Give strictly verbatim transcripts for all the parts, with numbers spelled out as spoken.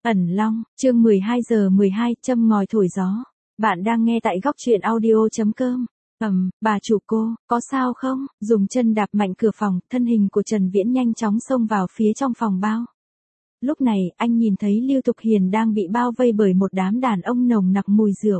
Ẩn Long, chương mười hai giờ mười hai, châm ngòi thổi gió. Bạn đang nghe tại góc truyện audio chấm com. Ầm, bà chủ cô, có sao không? Dùng chân đạp mạnh cửa phòng, thân hình của Trần Viễn nhanh chóng xông vào phía trong phòng bao. Lúc này, anh nhìn thấy Lưu Thục Hiền đang bị bao vây bởi một đám đàn ông nồng nặc mùi rượu.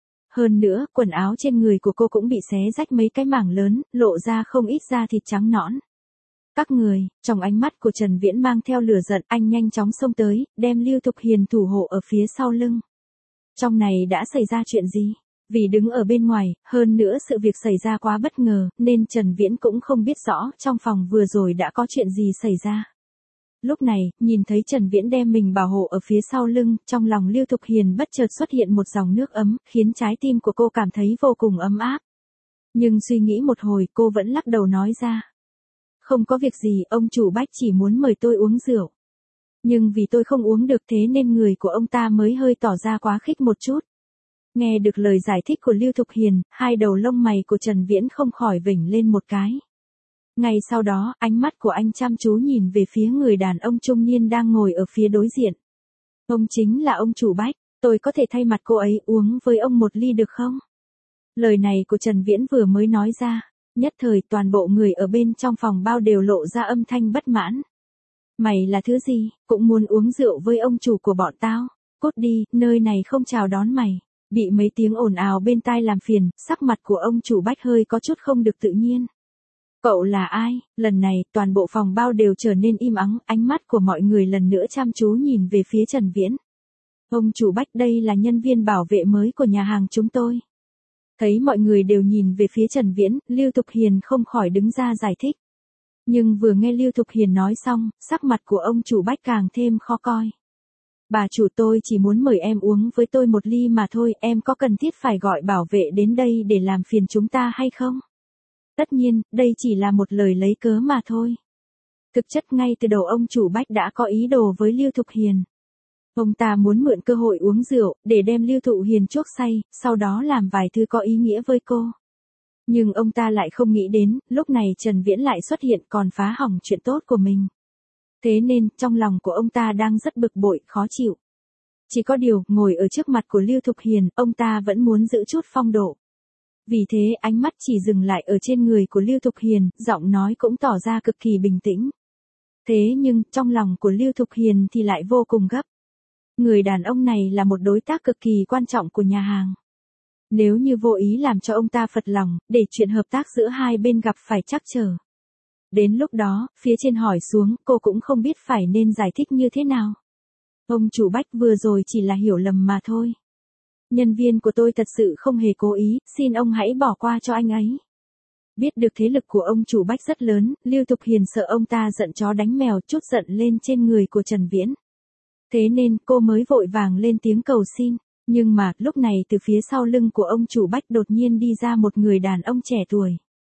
Hơn nữa, quần áo trên người của cô cũng bị xé rách mấy cái mảng lớn, lộ ra không ít da thịt trắng nõn. Các người, trong ánh mắt của Trần Viễn mang theo lửa giận, anh nhanh chóng xông tới, đem Lưu Thục Hiền thủ hộ ở phía sau lưng. Trong này đã xảy ra chuyện gì? Vì đứng ở bên ngoài, hơn nữa sự việc xảy ra quá bất ngờ, nên Trần Viễn cũng không biết rõ trong phòng vừa rồi đã có chuyện gì xảy ra. Lúc này, nhìn thấy Trần Viễn đem mình bảo hộ ở phía sau lưng, trong lòng Lưu Thục Hiền bất chợt xuất hiện một dòng nước ấm, khiến trái tim của cô cảm thấy vô cùng ấm áp. Nhưng suy nghĩ một hồi, cô vẫn lắc đầu nói ra. Không có việc gì, ông chủ Bách chỉ muốn mời tôi uống rượu. Nhưng vì tôi không uống được thế nên người của ông ta mới hơi tỏ ra quá khích một chút. Nghe được lời giải thích của Lưu Thục Hiền, hai đầu lông mày của Trần Viễn không khỏi vểnh lên một cái. Ngay sau đó, ánh mắt của anh chăm chú nhìn về phía người đàn ông trung niên đang ngồi ở phía đối diện. Ông chính là ông chủ Bách, tôi có thể thay mặt cô ấy uống với ông một ly được không? Lời này của Trần Viễn vừa mới nói ra. Nhất thời toàn bộ người ở bên trong phòng bao đều lộ ra âm thanh bất mãn. Mày là thứ gì, cũng muốn uống rượu với ông chủ của bọn tao? Cút đi, nơi này không chào đón mày. Bị mấy tiếng ồn ào bên tai làm phiền, sắc mặt của ông chủ Bách hơi có chút không được tự nhiên. Cậu là ai? Lần này, toàn bộ phòng bao đều trở nên im ắng, ánh mắt của mọi người lần nữa chăm chú nhìn về phía Trần Viễn. Ông chủ Bách, đây là nhân viên bảo vệ mới của nhà hàng chúng tôi. Thấy mọi người đều nhìn về phía Trần Viễn, Lưu Thục Hiền không khỏi đứng ra giải thích. Nhưng vừa nghe Lưu Thục Hiền nói xong, sắc mặt của ông chủ Bách càng thêm khó coi. Bà chủ, tôi chỉ muốn mời em uống với tôi một ly mà thôi, em có cần thiết phải gọi bảo vệ đến đây để làm phiền chúng ta hay không? Tất nhiên, đây chỉ là một lời lấy cớ mà thôi. Thực chất ngay từ đầu ông chủ Bách đã có ý đồ với Lưu Thục Hiền. Ông ta muốn mượn cơ hội uống rượu, để đem Lưu Thục Hiền chuốc say, sau đó làm vài thứ có ý nghĩa với cô. Nhưng ông ta lại không nghĩ đến, lúc này Trần Viễn lại xuất hiện còn phá hỏng chuyện tốt của mình. Thế nên, trong lòng của ông ta đang rất bực bội, khó chịu. Chỉ có điều, ngồi ở trước mặt của Lưu Thục Hiền, ông ta vẫn muốn giữ chút phong độ. Vì thế, ánh mắt chỉ dừng lại ở trên người của Lưu Thục Hiền, giọng nói cũng tỏ ra cực kỳ bình tĩnh. Thế nhưng, trong lòng của Lưu Thục Hiền thì lại vô cùng gấp. Người đàn ông này là một đối tác cực kỳ quan trọng của nhà hàng. Nếu như vô ý làm cho ông ta phật lòng, để chuyện hợp tác giữa hai bên gặp phải trắc trở. Đến lúc đó, phía trên hỏi xuống, cô cũng không biết phải nên giải thích như thế nào. Ông chủ Bách, vừa rồi chỉ là hiểu lầm mà thôi. Nhân viên của tôi thật sự không hề cố ý, xin ông hãy bỏ qua cho anh ấy. Biết được thế lực của ông chủ Bách rất lớn, Lưu Thục Hiền sợ ông ta giận chó đánh mèo, chút giận lên trên người của Trần Viễn. Thế nên, cô mới vội vàng lên tiếng cầu xin. Nhưng mà, lúc này từ phía sau lưng của ông chủ Bách đột nhiên đi ra một người đàn ông trẻ tuổi.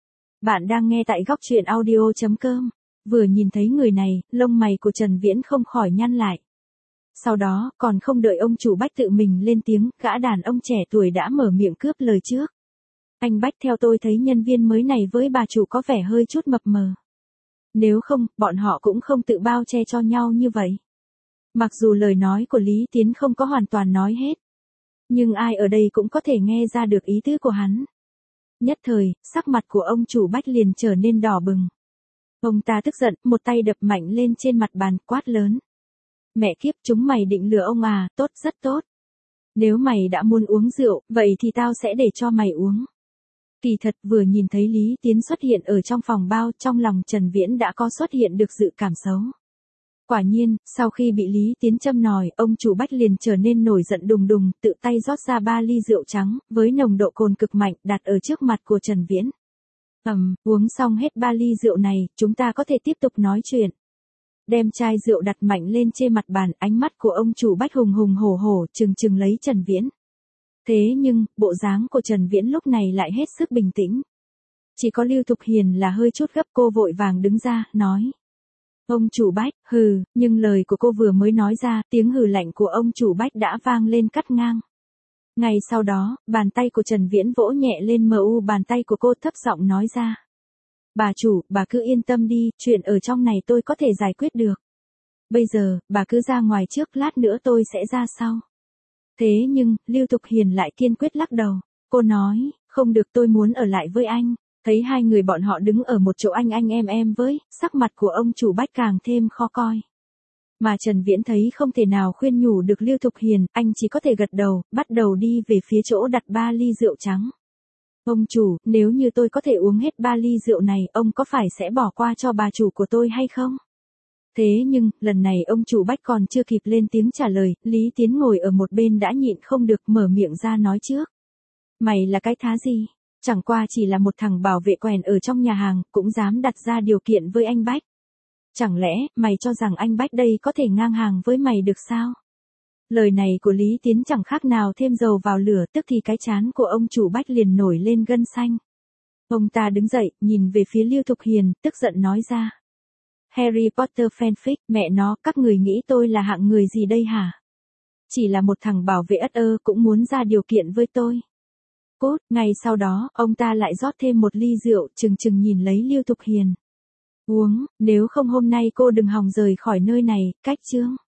Bạn đang nghe tại góc truyện audio chấm com. Vừa nhìn thấy người này, lông mày của Trần Viễn không khỏi nhăn lại. Sau đó, còn không đợi ông chủ Bách tự mình lên tiếng, gã đàn ông trẻ tuổi đã mở miệng cướp lời trước. Anh Bách, theo tôi thấy nhân viên mới này với bà chủ có vẻ hơi chút mập mờ. Nếu không, bọn họ cũng không tự bao che cho nhau như vậy. Mặc dù lời nói của Lý Tiến không có hoàn toàn nói hết. Nhưng ai ở đây cũng có thể nghe ra được ý tứ của hắn. Nhất thời, sắc mặt của ông chủ Bách liền trở nên đỏ bừng. Ông ta tức giận, một tay đập mạnh lên trên mặt bàn, quát lớn. Mẹ kiếp, chúng mày định lừa ông à, tốt, rất tốt. Nếu mày đã muốn uống rượu, vậy thì tao sẽ để cho mày uống. Kỳ thật, vừa nhìn thấy Lý Tiến xuất hiện ở trong phòng bao, trong lòng Trần Viễn đã có xuất hiện được dự cảm xấu. Quả nhiên, sau khi bị Lý Tiến châm nòi, ông chủ Bách liền trở nên nổi giận đùng đùng, tự tay rót ra ba ly rượu trắng, với nồng độ cồn cực mạnh, đặt ở trước mặt của Trần Viễn. Ầm, uống xong hết ba ly rượu này, chúng ta có thể tiếp tục nói chuyện. Đem chai rượu đặt mạnh lên trên mặt bàn, ánh mắt của ông chủ Bách hùng hùng hổ hổ, trừng trừng lấy Trần Viễn. Thế nhưng, bộ dáng của Trần Viễn lúc này lại hết sức bình tĩnh. Chỉ có Lưu Thục Hiền là hơi chút gấp, cô vội vàng đứng ra, nói. Ông chủ Bách, hừ, nhưng lời của cô vừa mới nói ra, tiếng hừ lạnh của ông chủ Bách đã vang lên cắt ngang. Ngay sau đó, bàn tay của Trần Viễn vỗ nhẹ lên mờ u bàn tay của cô, thấp giọng nói ra. Bà chủ, bà cứ yên tâm đi, chuyện ở trong này tôi có thể giải quyết được. Bây giờ, bà cứ ra ngoài trước, lát nữa tôi sẽ ra sau. Thế nhưng, Lưu Thục Hiền lại kiên quyết lắc đầu. Cô nói, không được, tôi muốn ở lại với anh. Thấy hai người bọn họ đứng ở một chỗ anh anh em em với, sắc mặt của ông chủ Bách càng thêm khó coi. Mà Trần Viễn thấy không thể nào khuyên nhủ được Lưu Thục Hiền, anh chỉ có thể gật đầu, bắt đầu đi về phía chỗ đặt ba ly rượu trắng. Ông chủ, nếu như tôi có thể uống hết ba ly rượu này, ông có phải sẽ bỏ qua cho bà chủ của tôi hay không? Thế nhưng, lần này ông chủ Bách còn chưa kịp lên tiếng trả lời, Lý Tiến ngồi ở một bên đã nhịn không được mở miệng ra nói trước. Mày là cái thá gì? Chẳng qua chỉ là một thằng bảo vệ quèn ở trong nhà hàng, cũng dám đặt ra điều kiện với anh Bách. Chẳng lẽ, mày cho rằng anh Bách đây có thể ngang hàng với mày được sao? Lời này của Lý Tiến chẳng khác nào thêm dầu vào lửa, tức thì cái trán của ông chủ Bách liền nổi lên gân xanh. Ông ta đứng dậy, nhìn về phía Lưu Thục Hiền, tức giận nói ra. Harry Potter fanfic, mẹ nó, các người nghĩ tôi là hạng người gì đây hả? Chỉ là một thằng bảo vệ ất ơ cũng muốn ra điều kiện với tôi. Cốt, ngay sau đó, ông ta lại rót thêm một ly rượu, chừng chừng nhìn lấy Lưu Thục Hiền. Uống, nếu không hôm nay cô đừng hòng rời khỏi nơi này, cách chương.